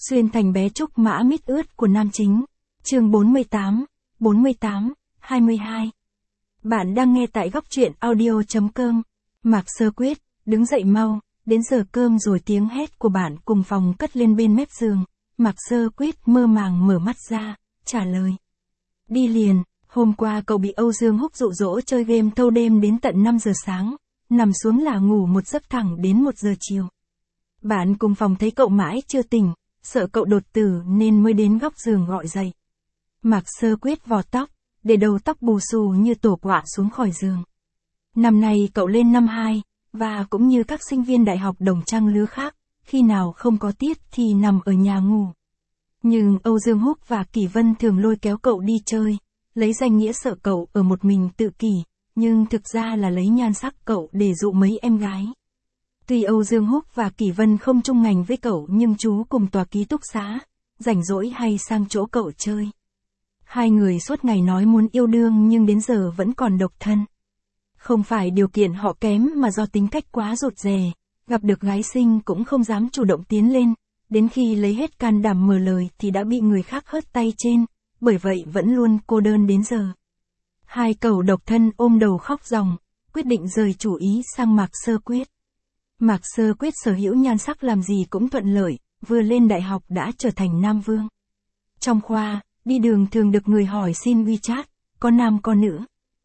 Xuyên thành bé trúc mã mít ướt của nam chính. Chương 48, 22. Bạn đang nghe tại góc truyện audio.com. Mạc Sơ Quyết, đứng dậy mau, đến giờ cơm rồi. Tiếng hét của bạn cùng phòng cất lên bên mép giường. Mạc Sơ Quyết mơ màng mở mắt ra, trả lời. Đi liền, hôm qua cậu bị Âu Dương Húc dụ dỗ chơi game thâu đêm đến tận 5 giờ sáng, nằm xuống là ngủ một giấc thẳng đến 1 giờ chiều. Bạn cùng phòng thấy cậu mãi chưa tỉnh, sợ cậu đột tử nên mới đến góc giường gọi dậy. Mạc Sơ Quyết vò tóc, để đầu tóc bù xù như tổ quạ xuống khỏi giường. Năm nay cậu lên năm 2, và cũng như các sinh viên đại học đồng trang lứa khác, khi nào không có tiết thì nằm ở nhà ngủ. Nhưng Âu Dương Húc và Kỷ Vân thường lôi kéo cậu đi chơi, lấy danh nghĩa sợ cậu ở một mình tự kỷ, nhưng thực ra là lấy nhan sắc cậu để dụ mấy em gái. Tuy Âu Dương Húc và Kỷ Vân không chung ngành với cậu nhưng chú cùng tòa ký túc xá, rảnh rỗi hay sang chỗ cậu chơi. Hai người suốt ngày nói muốn yêu đương nhưng đến giờ vẫn còn độc thân. Không phải điều kiện họ kém mà do tính cách quá rụt rè, gặp được gái xinh cũng không dám chủ động tiến lên, đến khi lấy hết can đảm mở lời thì đã bị người khác hớt tay trên, bởi vậy vẫn luôn cô đơn đến giờ. Hai cậu độc thân ôm đầu khóc ròng, quyết định rời chủ ý sang Mạc Sơ Quyết. Mạc Sơ Quyết sở hữu nhan sắc làm gì cũng thuận lợi, vừa lên đại học đã trở thành nam vương. Trong khoa, đi đường thường được người hỏi xin WeChat, có nam có nữ.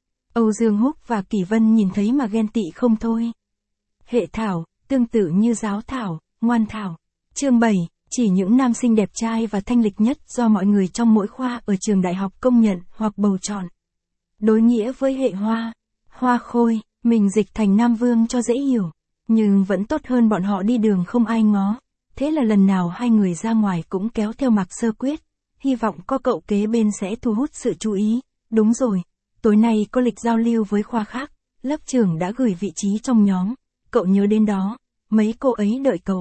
Âu Dương Húc và Kỷ Vân nhìn thấy mà ghen tị không thôi. Hệ thảo, tương tự như giáo thảo, ngoan thảo. Chương 7, chỉ những nam sinh đẹp trai và thanh lịch nhất do mọi người trong mỗi khoa ở trường đại học công nhận hoặc bầu chọn. Đối nghĩa với hệ hoa, hoa khôi, mình dịch thành nam vương cho dễ hiểu. Nhưng vẫn tốt hơn bọn họ đi đường không ai ngó. Thế là lần nào hai người ra ngoài cũng kéo theo Mạc Sơ Quyết, hy vọng có cậu kế bên sẽ thu hút sự chú ý. Đúng rồi, tối nay có lịch giao lưu với khoa khác, lớp trưởng đã gửi vị trí trong nhóm, cậu nhớ đến đó, mấy cô ấy đợi cậu.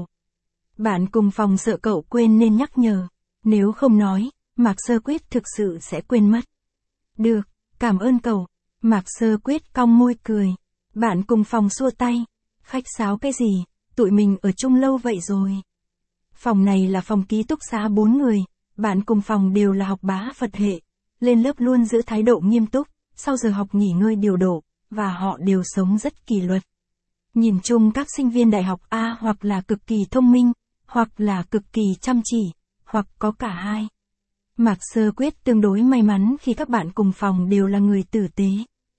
Bạn cùng phòng sợ cậu quên nên nhắc nhở, nếu không nói, Mạc Sơ Quyết thực sự sẽ quên mất. Được, cảm ơn cậu. Mạc Sơ Quyết cong môi cười. Bạn cùng phòng xua tay. Khách sáo cái gì, tụi mình ở chung lâu vậy rồi. Phòng này là phòng ký túc xá 4 người, bạn cùng phòng đều là học bá Phật hệ, lên lớp luôn giữ thái độ nghiêm túc, sau giờ học nghỉ ngơi điều độ, và họ đều sống rất kỷ luật. Nhìn chung các sinh viên đại học A hoặc là cực kỳ thông minh, hoặc là cực kỳ chăm chỉ, hoặc có cả hai. Mạc Sơ Quyết tương đối may mắn khi các bạn cùng phòng đều là người tử tế.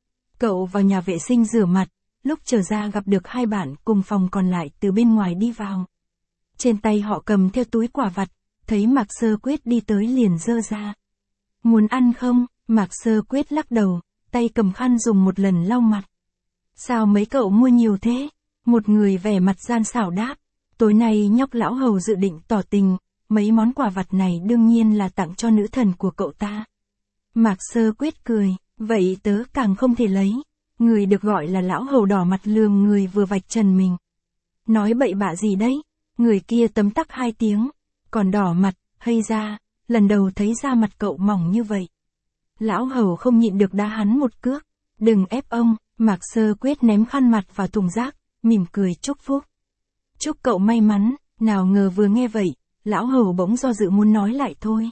Cậu vào nhà vệ sinh rửa mặt, lúc trở ra gặp được hai bạn cùng phòng còn lại từ bên ngoài đi vào. Trên tay họ cầm theo túi quả vặt, thấy Mạc Sơ Quyết đi tới liền giơ ra. Muốn ăn không? Mạc Sơ Quyết lắc đầu, tay cầm khăn dùng một lần lau mặt. Sao mấy cậu mua nhiều thế? Một người vẻ mặt gian xảo đáp. Tối nay nhóc lão hầu dự định tỏ tình, mấy món quà vặt này đương nhiên là tặng cho nữ thần của cậu ta. Mạc Sơ Quyết cười, vậy tớ càng không thể lấy. Người được gọi là lão hầu đỏ mặt lườm người vừa vạch trần mình. Nói bậy bạ gì đấy? Người kia tấm tắc 2 tiếng, còn đỏ mặt, hay ra, lần đầu thấy da mặt cậu mỏng như vậy. Lão hầu không nhịn được đá hắn một cước. Đừng ép ông. Mạc Sơ Quyết ném khăn mặt vào thùng rác, mỉm cười chúc phúc. Chúc cậu may mắn. Nào ngờ vừa nghe vậy, lão hầu bỗng do dự muốn nói lại thôi.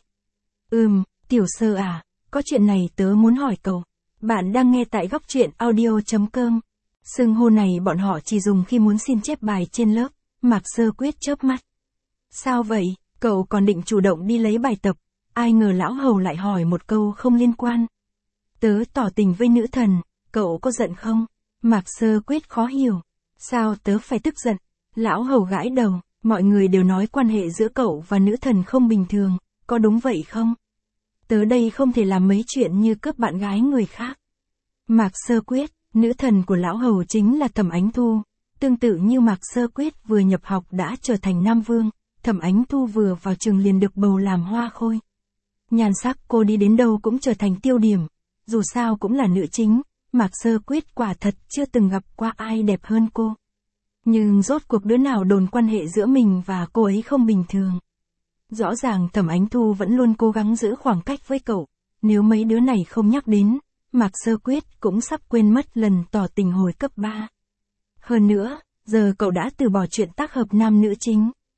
Tiểu Sơ à, có chuyện này tớ muốn hỏi cậu. Bạn đang nghe tại góc truyện audio.com. Xưng hô này bọn họ chỉ dùng khi muốn xin chép bài trên lớp. Mạc Sơ Quyết chớp mắt. Sao vậy, cậu còn định chủ động đi lấy bài tập, ai ngờ lão hầu lại hỏi một câu không liên quan. Tớ tỏ tình với nữ thần, cậu có giận không? Mạc Sơ Quyết khó hiểu. Sao tớ phải tức giận? Lão hầu gãi đầu, mọi người đều nói quan hệ giữa cậu và nữ thần không bình thường, có đúng vậy không? Tớ đây không thể làm mấy chuyện như cướp bạn gái người khác. Mạc Sơ Quyết, nữ thần của lão hầu chính là Thẩm Ánh Thu. Tương tự như Mạc Sơ Quyết vừa nhập học đã trở thành nam vương, Thẩm Ánh Thu vừa vào trường liền được bầu làm hoa khôi. Nhan sắc cô đi đến đâu cũng trở thành tiêu điểm, dù sao cũng là nữ chính, Mạc Sơ Quyết quả thật chưa từng gặp qua ai đẹp hơn cô. Nhưng rốt cuộc đứa nào đồn quan hệ giữa mình và cô ấy không bình thường. Rõ ràng Thẩm Ánh Thu vẫn luôn cố gắng giữ khoảng cách với cậu, nếu mấy đứa này không nhắc đến, Mạc Sơ Quyết cũng sắp quên mất lần tỏ tình hồi cấp 3. Hơn nữa, giờ cậu đã từ bỏ chuyện tác hợp nam nữ chính.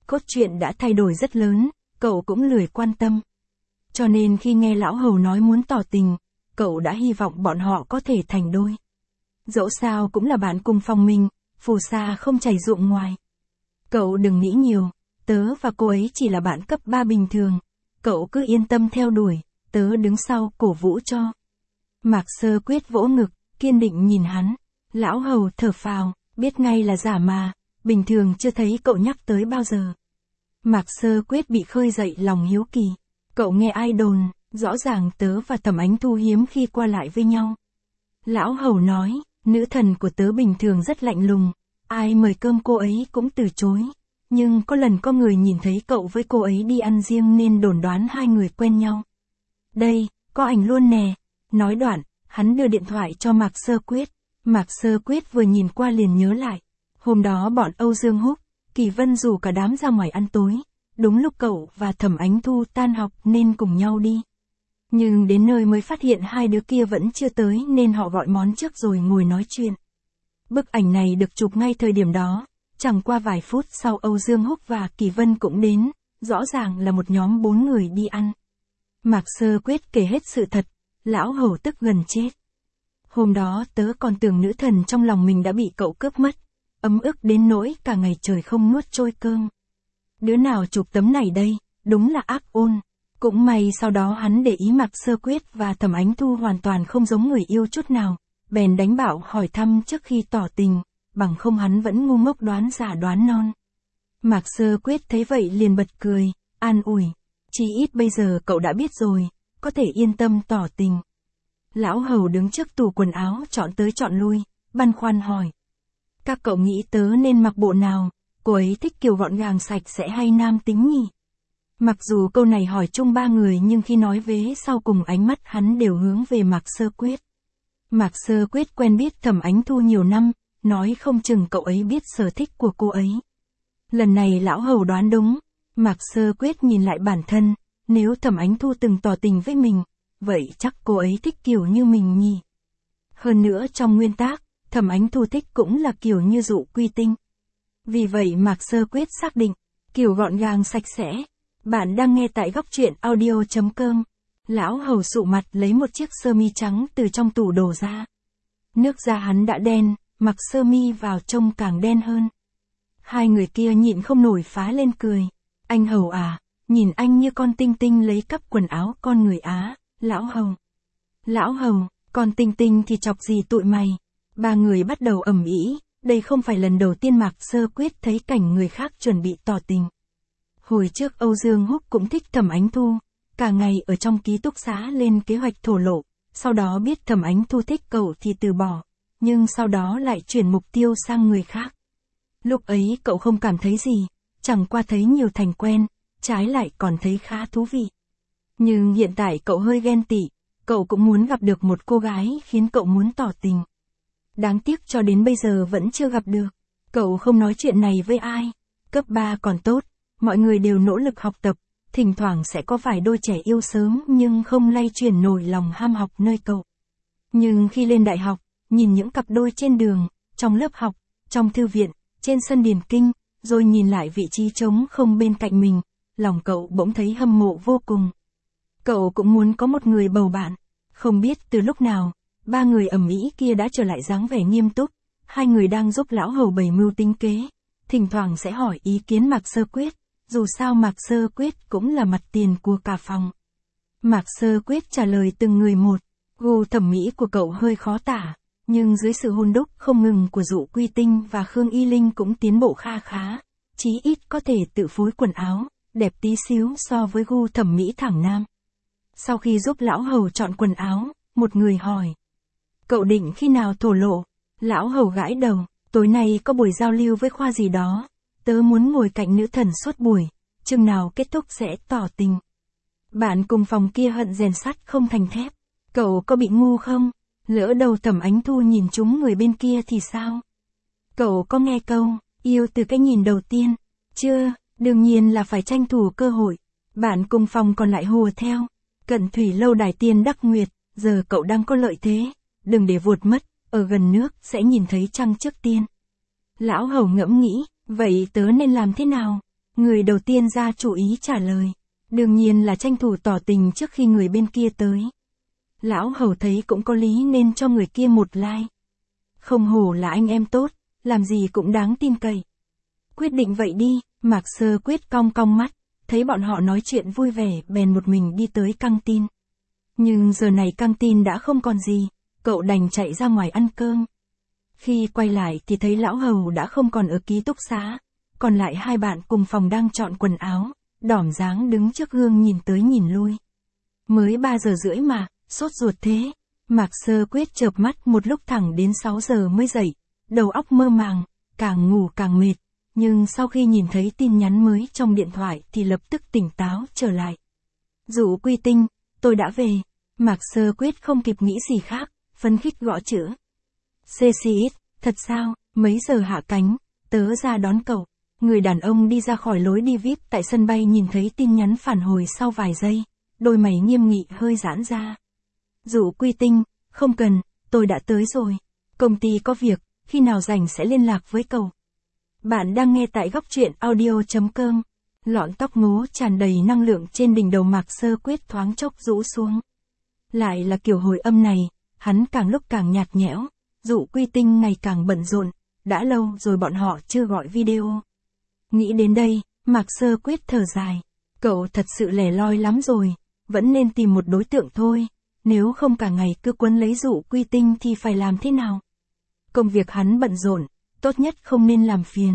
Cốt truyện đã thay đổi rất lớn, cậu cũng lười quan tâm. Cho nên khi nghe lão hầu nói muốn tỏ tình, cậu đã hy vọng bọn họ có thể thành đôi. Dẫu sao cũng là bạn cùng phòng mình, phù sa không chảy ruộng ngoài. Cậu đừng nghĩ nhiều, tớ và cô ấy chỉ là bạn cấp 3 bình thường. Cậu cứ yên tâm theo đuổi, tớ đứng sau cổ vũ cho. Mạc Sơ Quyết vỗ ngực, kiên định nhìn hắn. Lão hầu thở phào, biết ngay là giả mà, bình thường chưa thấy cậu nhắc tới bao giờ. Mạc Sơ Quyết bị khơi dậy lòng hiếu kỳ. Cậu nghe ai đồn, rõ ràng tớ và Thẩm Ánh Thu hiếm khi qua lại với nhau. Lão hầu nói, nữ thần của tớ bình thường rất lạnh lùng, ai mời cơm cô ấy cũng từ chối. Nhưng có lần có người nhìn thấy cậu với cô ấy đi ăn riêng nên đồn đoán hai người quen nhau. Đây, có ảnh luôn nè. Nói đoạn, hắn đưa điện thoại cho Mạc Sơ Quyết. Mạc Sơ Quyết vừa nhìn qua liền nhớ lại. Hôm đó bọn Âu Dương Húc, Kỳ Vân rủ cả đám ra ngoài ăn tối. Đúng lúc cậu và Thẩm Ánh Thu tan học nên cùng nhau đi. Nhưng đến nơi mới phát hiện hai đứa kia vẫn chưa tới nên họ gọi món trước rồi ngồi nói chuyện. Bức ảnh này được chụp ngay thời điểm đó. Chẳng qua vài phút sau Âu Dương Húc và Kỳ Vân cũng đến, rõ ràng là một nhóm 4 người đi ăn. Mạc Sơ Quyết kể hết sự thật, lão hầu tức gần chết. Hôm đó tớ còn tưởng nữ thần trong lòng mình đã bị cậu cướp mất, ấm ức đến nỗi cả ngày trời không nuốt trôi cơm. Đứa nào chụp tấm này đây, đúng là ác ôn. Cũng may sau đó hắn để ý Mạc Sơ Quyết và Thẩm Ánh Thu hoàn toàn không giống người yêu chút nào, bèn đánh bảo hỏi thăm trước khi tỏ tình. Bằng không hắn vẫn ngu ngốc đoán giả đoán non. Mạc Sơ Quyết thấy vậy liền bật cười, an ủi. Chí ít bây giờ cậu đã biết rồi, có thể yên tâm tỏ tình. Lão hầu đứng trước tủ quần áo chọn tới chọn lui, băn khoăn hỏi. Các cậu nghĩ tớ nên mặc bộ nào, cô ấy thích kiểu gọn gàng sạch sẽ hay nam tính nhỉ? Mặc dù câu này hỏi chung ba người nhưng khi nói vế sau cùng ánh mắt hắn đều hướng về Mạc Sơ Quyết. Mạc Sơ Quyết quen biết Thẩm Ánh Thu nhiều năm. Nói không chừng cậu ấy biết sở thích của cô ấy. Lần này lão hầu đoán đúng, Mạc Sơ Quyết nhìn lại bản thân, nếu Thẩm Ánh Thu từng tỏ tình với mình, vậy chắc cô ấy thích kiểu như mình nhỉ. Hơn nữa trong nguyên tác, Thẩm Ánh Thu thích cũng là kiểu như Dụ Quy Tinh. Vì vậy Mạc Sơ Quyết xác định, kiểu gọn gàng sạch sẽ. Bạn đang nghe tại góc truyện audio.com. Lão hầu sụ mặt lấy một chiếc sơ mi trắng từ trong tủ đồ ra. Nước da hắn đã đen. Mặc sơ mi vào trông càng đen hơn. Hai người kia nhịn không nổi phá lên cười. Anh hầu à, nhìn anh như con tinh tinh lấy cắp quần áo con người Á, lão hầu. Lão hầu, con tinh tinh thì chọc gì tụi mày. Ba người bắt đầu ầm ĩ, đây không phải lần đầu tiên Mạc Sơ Quyết thấy cảnh người khác chuẩn bị tỏ tình. Hồi trước Âu Dương Húc cũng thích Thẩm Ánh Thu, cả ngày ở trong ký túc xá lên kế hoạch thổ lộ, sau đó biết Thẩm Ánh Thu thích cậu thì từ bỏ. Nhưng sau đó lại chuyển mục tiêu sang người khác. Lúc ấy cậu không cảm thấy gì, chẳng qua thấy nhiều thành quen, trái lại còn thấy khá thú vị. Nhưng hiện tại cậu hơi ghen tị, cậu cũng muốn gặp được một cô gái khiến cậu muốn tỏ tình. Đáng tiếc cho đến bây giờ vẫn chưa gặp được. Cậu không nói chuyện này với ai. Cấp 3 còn tốt, mọi người đều nỗ lực học tập, thỉnh thoảng sẽ có vài đôi trẻ yêu sớm nhưng không lay chuyển nổi lòng ham học nơi cậu. Nhưng khi lên đại học, nhìn những cặp đôi trên đường, trong lớp học, trong thư viện, trên sân điền kinh, rồi nhìn lại vị trí trống không bên cạnh mình, lòng cậu bỗng thấy hâm mộ vô cùng. Cậu cũng muốn có một người bầu bạn. Không biết từ lúc nào, ba người ầm ĩ kia đã trở lại dáng vẻ nghiêm túc, hai người đang giúp lão hầu bày mưu tính kế, thỉnh thoảng sẽ hỏi ý kiến Mạc Sơ Quyết, dù sao Mạc Sơ Quyết cũng là mặt tiền của cả phòng. Mạc Sơ Quyết trả lời từng người một, gu thẩm mỹ của cậu hơi khó tả. Nhưng dưới sự hôn đúc không ngừng của Dụ Quy Tinh và Khương Y Linh cũng tiến bộ kha khá, chí ít có thể tự phối quần áo, đẹp tí xíu so với gu thẩm mỹ thẳng nam. Sau khi giúp lão hầu chọn quần áo, một người hỏi. Cậu định khi nào thổ lộ? Lão hầu gãi đầu, tối nay có buổi giao lưu với khoa gì đó, tớ muốn ngồi cạnh nữ thần suốt buổi, chừng nào kết thúc sẽ tỏ tình. Bạn cùng phòng kia hận rèn sắt không thành thép, cậu có bị ngu không? Lỡ đầu Thẩm Ánh Thu nhìn chúng người bên kia thì sao? Cậu có nghe câu, yêu từ cái nhìn đầu tiên? Chưa, đương nhiên là phải tranh thủ cơ hội. Bạn cùng phòng còn lại hùa theo. Cận thủy lâu đài tiên đắc nguyệt, giờ cậu đang có lợi thế. Đừng để vuột mất, ở gần nước sẽ nhìn thấy trăng trước tiên. Lão hầu ngẫm nghĩ, vậy tớ nên làm thế nào? Người đầu tiên ra chủ ý trả lời. Đương nhiên là tranh thủ tỏ tình trước khi người bên kia tới. Lão Hầu thấy cũng có lý nên cho người kia một like. Không hổ là anh em tốt, làm gì cũng đáng tin cậy. Quyết định vậy đi, Mạc Sơ Quyết cong cong mắt, thấy bọn họ nói chuyện vui vẻ bèn một mình đi tới căng tin. Nhưng giờ này căng tin đã không còn gì, cậu đành chạy ra ngoài ăn cơm. Khi quay lại thì thấy Lão Hầu đã không còn ở ký túc xá, còn lại hai bạn cùng phòng đang chọn quần áo, đỏm dáng đứng trước gương nhìn tới nhìn lui. Mới 3 giờ rưỡi mà, sốt ruột thế. Mạc Sơ Quyết chợp mắt một lúc thẳng đến 6 giờ mới dậy, đầu óc mơ màng, càng ngủ càng mệt, nhưng sau khi nhìn thấy tin nhắn mới trong điện thoại thì lập tức tỉnh táo trở lại. Dụ Quy Tinh, tôi đã về. Mạc Sơ Quyết không kịp nghĩ gì khác, phấn khích gõ chữ. CCX, thật sao, mấy giờ hạ cánh, tớ ra đón cậu. Người đàn ông đi ra khỏi lối đi VIP tại sân bay nhìn thấy tin nhắn phản hồi sau vài giây, đôi mày nghiêm nghị hơi giãn ra. Dụ Quy Tinh, không cần, tôi đã tới rồi. Công ty có việc, khi nào rảnh sẽ liên lạc với cậu. Bạn đang nghe tại góc truyện audio.com. Lọn tóc ngố tràn đầy năng lượng trên đỉnh đầu Mạc Sơ Quyết thoáng chốc rũ xuống. Lại là kiểu hồi âm này, hắn càng lúc càng nhạt nhẽo, Dụ Quy Tinh ngày càng bận rộn, đã lâu rồi bọn họ chưa gọi video. Nghĩ đến đây, Mạc Sơ Quyết thở dài. Cậu thật sự lẻ loi lắm rồi, vẫn nên tìm một đối tượng thôi, nếu không cả ngày cứ quấn lấy Dụ Quy Tinh thì phải làm thế nào? Công việc hắn bận rộn, tốt nhất không nên làm phiền.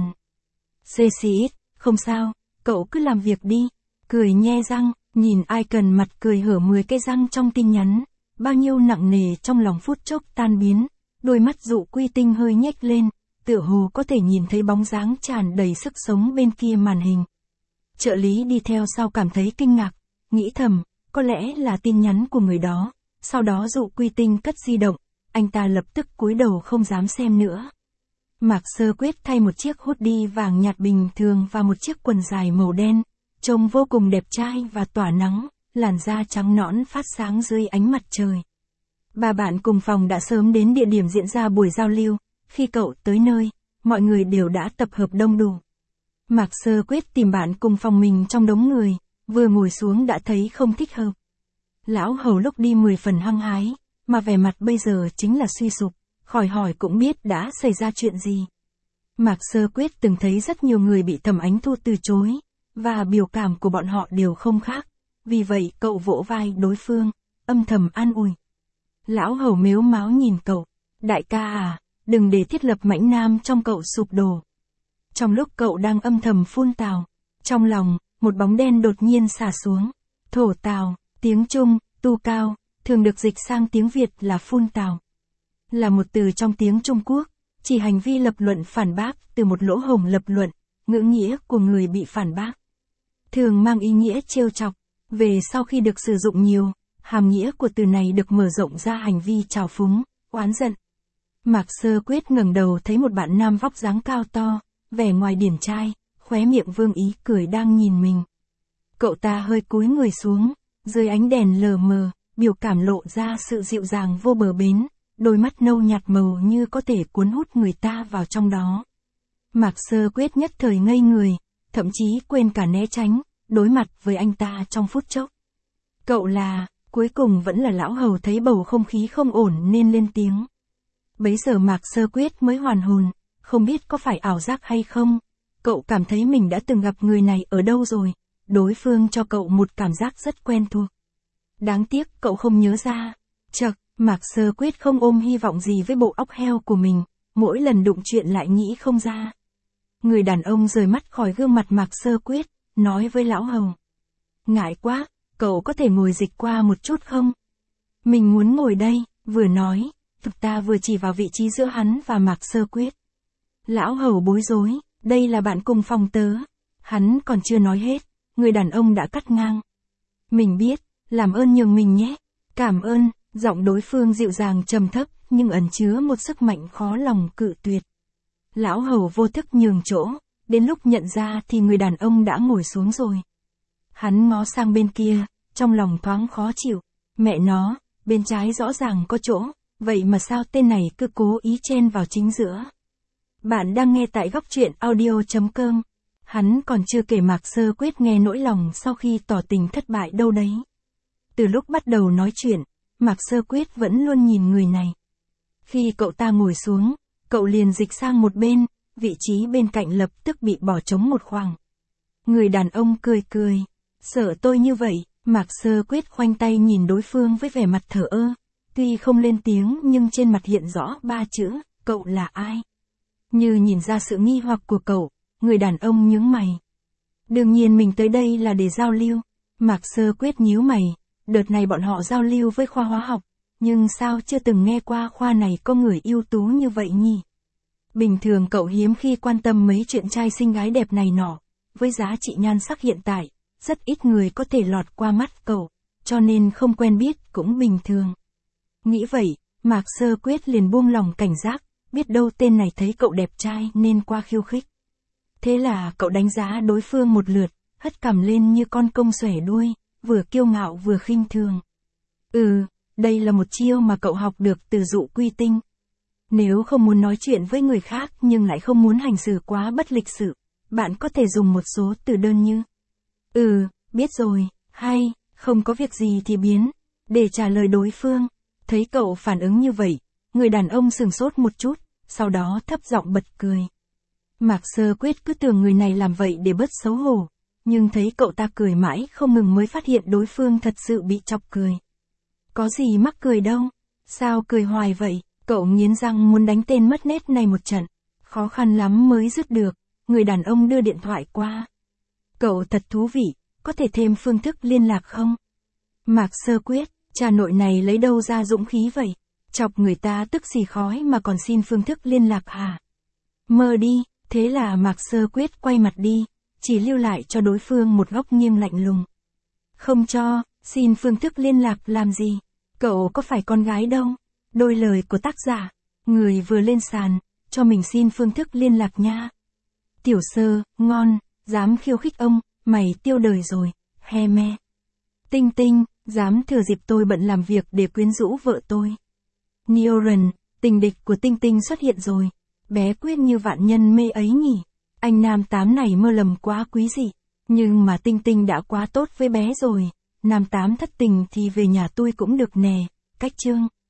CCX, không sao, cậu cứ làm việc đi. Cười nhe răng, nhìn ai cần mặt cười hở 10 cái răng trong tin nhắn, bao nhiêu nặng nề trong lòng phút chốc tan biến, đôi mắt Dụ Quy Tinh hơi nhếch lên, tựa hồ có thể nhìn thấy bóng dáng tràn đầy sức sống bên kia màn hình. Trợ lý đi theo sau cảm thấy kinh ngạc, nghĩ thầm, có lẽ là tin nhắn của người đó, sau đó Dụ Quy Tinh cất di động, anh ta lập tức cúi đầu không dám xem nữa. Mạc Sơ Quyết thay một chiếc hoodie vàng nhạt bình thường và một chiếc quần dài màu đen, trông vô cùng đẹp trai và tỏa nắng, làn da trắng nõn phát sáng dưới ánh mặt trời. Ba bạn cùng phòng đã sớm đến địa điểm diễn ra buổi giao lưu, khi cậu tới nơi, mọi người đều đã tập hợp đông đủ. Mạc Sơ Quyết tìm bạn cùng phòng mình trong đống người, vừa ngồi xuống đã thấy không thích hợp. Lão Hầu lúc đi 10 phần hăng hái, mà vẻ mặt bây giờ chính là suy sụp, khỏi hỏi cũng biết đã xảy ra chuyện gì. Mạc Sơ Quyết từng thấy rất nhiều người bị Thẩm Ánh Thu từ chối, và biểu cảm của bọn họ đều không khác, vì vậy cậu vỗ vai đối phương, âm thầm an ủi. Lão Hầu mếu máo nhìn cậu, đại ca à, đừng để thiết lập mãnh nam trong cậu sụp đổ. Trong lúc cậu đang âm thầm phun tào, trong lòng, một bóng đen đột nhiên xả xuống. Thổ tào, tiếng Trung, tu cao, thường được dịch sang tiếng Việt là phun tào. Là một từ trong tiếng Trung Quốc, chỉ hành vi lập luận phản bác từ một lỗ hổng lập luận, ngữ nghĩa của người bị phản bác. Thường mang ý nghĩa trêu chọc, về sau khi được sử dụng nhiều, hàm nghĩa của từ này được mở rộng ra hành vi trào phúng, oán giận. Mạc Sơ Quyết ngẩng đầu thấy một bạn nam vóc dáng cao to, vẻ ngoài điển trai, khóe miệng vương ý cười đang nhìn mình. Cậu ta hơi cúi người xuống, dưới ánh đèn lờ mờ, biểu cảm lộ ra sự dịu dàng vô bờ bến, đôi mắt nâu nhạt màu như có thể cuốn hút người ta vào trong đó. Mạc Sơ Quyết nhất thời ngây người, thậm chí quên cả né tránh, đối mặt với anh ta trong phút chốc. Cậu là, cuối cùng vẫn là Lão Hầu thấy bầu không khí không ổn nên lên tiếng. Bấy giờ Mạc Sơ Quyết mới hoàn hồn, không biết có phải ảo giác hay không, cậu cảm thấy mình đã từng gặp người này ở đâu rồi, đối phương cho cậu một cảm giác rất quen thuộc. Đáng tiếc cậu không nhớ ra. Chậc, Mạc Sơ Quyết không ôm hy vọng gì với bộ óc heo của mình, mỗi lần đụng chuyện lại nghĩ không ra. Người đàn ông rời mắt khỏi gương mặt Mạc Sơ Quyết, nói với Lão Hầu. Ngại quá, cậu có thể ngồi dịch qua một chút không? Mình muốn ngồi đây, vừa nói, thực ta vừa chỉ vào vị trí giữa hắn và Mạc Sơ Quyết. Lão Hầu bối rối, đây là bạn cùng phòng tớ. Hắn còn chưa nói hết, người đàn ông đã cắt ngang. Mình biết, làm ơn nhường mình nhé. Cảm ơn, giọng đối phương dịu dàng trầm thấp, nhưng ẩn chứa một sức mạnh khó lòng cự tuyệt. Lão Hầu vô thức nhường chỗ, đến lúc nhận ra thì người đàn ông đã ngồi xuống rồi. Hắn ngó sang bên kia, trong lòng thoáng khó chịu. Mẹ nó, bên trái rõ ràng có chỗ, vậy mà sao tên này cứ cố ý chen vào chính giữa. Bạn đang nghe tại góc truyện audio.com. Hắn còn chưa kể Mạc Sơ Quyết nghe nỗi lòng sau khi tỏ tình thất bại đâu đấy. Từ lúc bắt đầu nói chuyện, Mạc Sơ Quyết vẫn luôn nhìn người này. Khi cậu ta ngồi xuống, cậu liền dịch sang một bên, vị trí bên cạnh lập tức bị bỏ trống một khoảng. Người đàn ông cười cười. Sợ tôi như vậy, Mạc Sơ Quyết khoanh tay nhìn đối phương với vẻ mặt thờ ơ. Tuy không lên tiếng nhưng trên mặt hiện rõ 3 chữ, cậu là ai? Như nhìn ra sự nghi hoặc của cậu, người đàn ông nhướng mày. Đương nhiên mình tới đây là để giao lưu. Mạc Sơ Quyết nhíu mày, đợt này bọn họ giao lưu với khoa hóa học, nhưng sao chưa từng nghe qua khoa này có người ưu tú như vậy nhỉ? Bình thường cậu hiếm khi quan tâm mấy chuyện trai xinh gái đẹp này nọ, với giá trị nhan sắc hiện tại, rất ít người có thể lọt qua mắt cậu, cho nên không quen biết cũng bình thường. Nghĩ vậy, Mạc Sơ Quyết liền buông lòng cảnh giác, biết đâu tên này thấy cậu đẹp trai nên qua khiêu khích. Thế là cậu đánh giá đối phương một lượt, hất cằm lên như con công xòe đuôi, vừa kiêu ngạo vừa khinh thường. Đây là một chiêu mà cậu học được từ Dụ Quy Tinh. Nếu không muốn nói chuyện với người khác nhưng lại không muốn hành xử quá bất lịch sự, bạn có thể dùng một số từ đơn như biết rồi, hay, không có việc gì thì biến, để trả lời đối phương. Thấy cậu phản ứng như vậy, người đàn ông sửng sốt một chút, sau đó thấp giọng bật cười. Mạc Sơ Quyết cứ tưởng người này làm vậy để bớt xấu hổ, nhưng thấy cậu ta cười mãi không ngừng mới phát hiện đối phương thật sự bị chọc cười. Có gì mắc cười đâu, sao cười hoài vậy? Cậu nghiến răng muốn đánh tên mất nết này một trận, khó khăn lắm mới dứt được, người đàn ông đưa điện thoại qua. Cậu thật thú vị, có thể thêm phương thức liên lạc không? Mạc Sơ Quyết, cha nội này lấy đâu ra dũng khí vậy? Chọc người ta tức xì khói mà còn xin phương thức liên lạc hả? Mơ đi, thế là Mạc Sơ Quyết quay mặt đi, chỉ lưu lại cho đối phương một góc nghiêng lạnh lùng. Không cho, xin phương thức liên lạc làm gì? Cậu có phải con gái đâu? Đôi lời của tác giả, người vừa lên sàn, cho mình xin phương thức liên lạc nha. Tiểu Sơ, ngon, dám khiêu khích ông, mày tiêu đời rồi, he me. Tinh Tinh, dám thừa dịp tôi bận làm việc để quyến rũ vợ tôi. Neoran, tình địch của Tinh Tinh xuất hiện rồi, bé Quyết như vạn nhân mê ấy nhỉ. Anh nam tám này mơ lầm quá quý dị, nhưng mà Tinh Tinh đã quá tốt với bé rồi, nam tám thất tình thì về nhà tôi cũng được nè, cách chương.